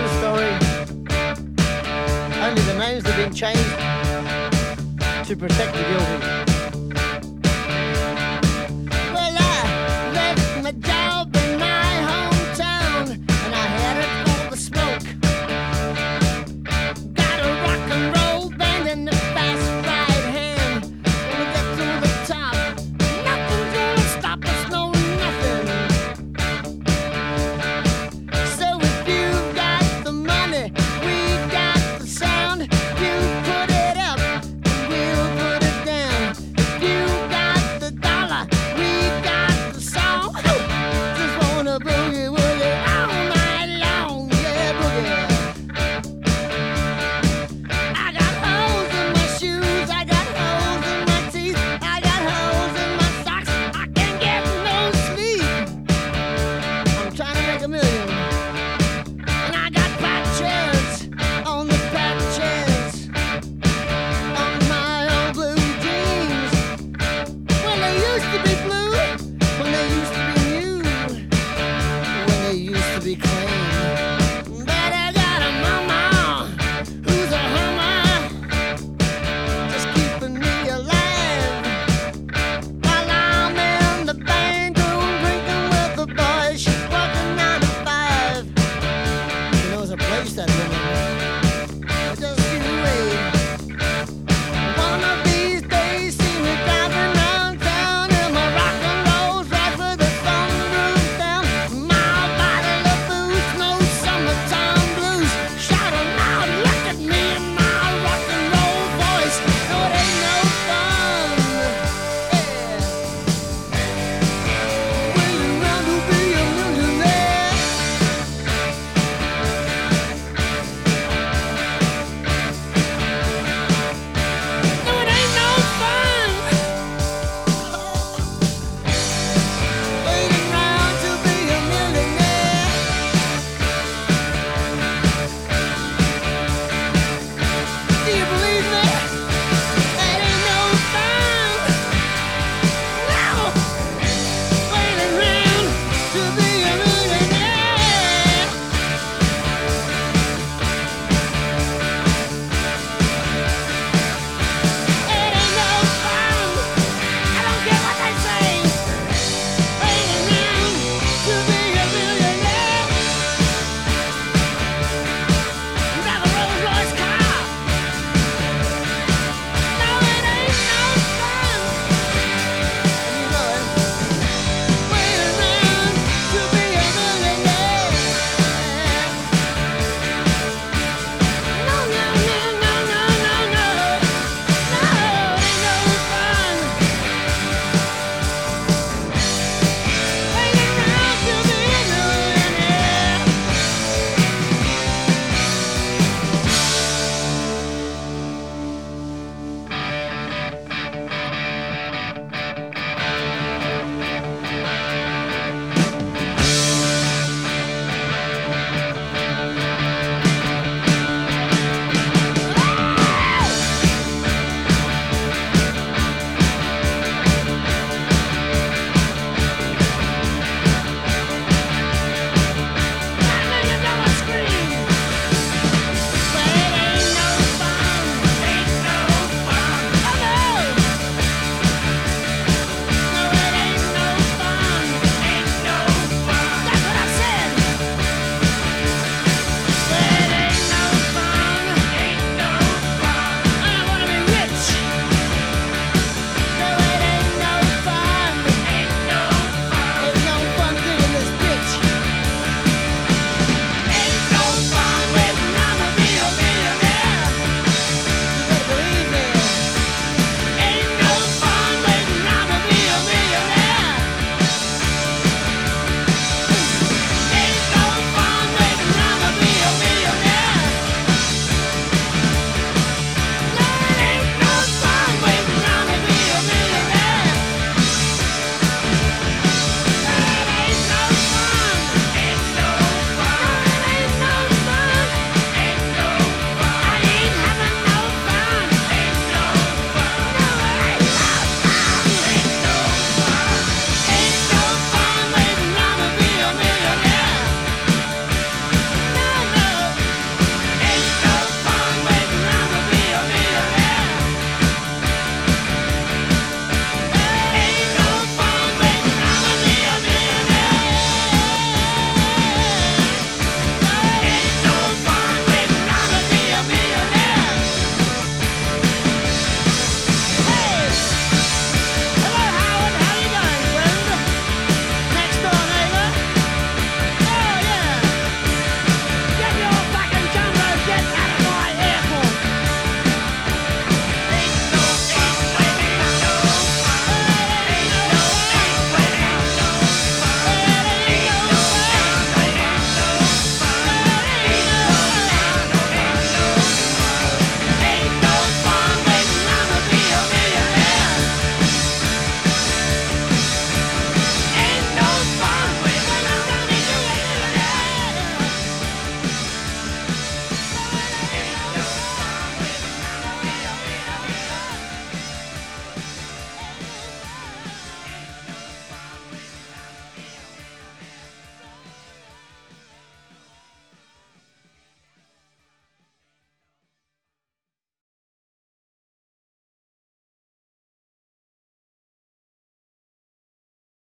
the story. Only the names have been changed to protect the guilty. Well, I left my job in my hometown and I headed for the smoke. Got a rock and roll band and a fast right hand. Gonna get to the top. Nothing's gonna stop us, no nothing. So if you got the money, we got the sound. You put it up, and we'll put it down. If you got the dollar, we got the song. Just wanna boogie woogie all night long, yeah, boogie. I got holes in my shoes, I got holes in my teeth, I got holes in my socks. I can't get no sleep. I'm trying to make a million, and I got patches on the patches on my old blue jeans. When they used to be blue, when they used to be new, when they used to be clean. But I got a mama who's a hummer, just keeping me alive while I'm in the bank room drinking with the boys. She's working 9 to 5. She knows a place that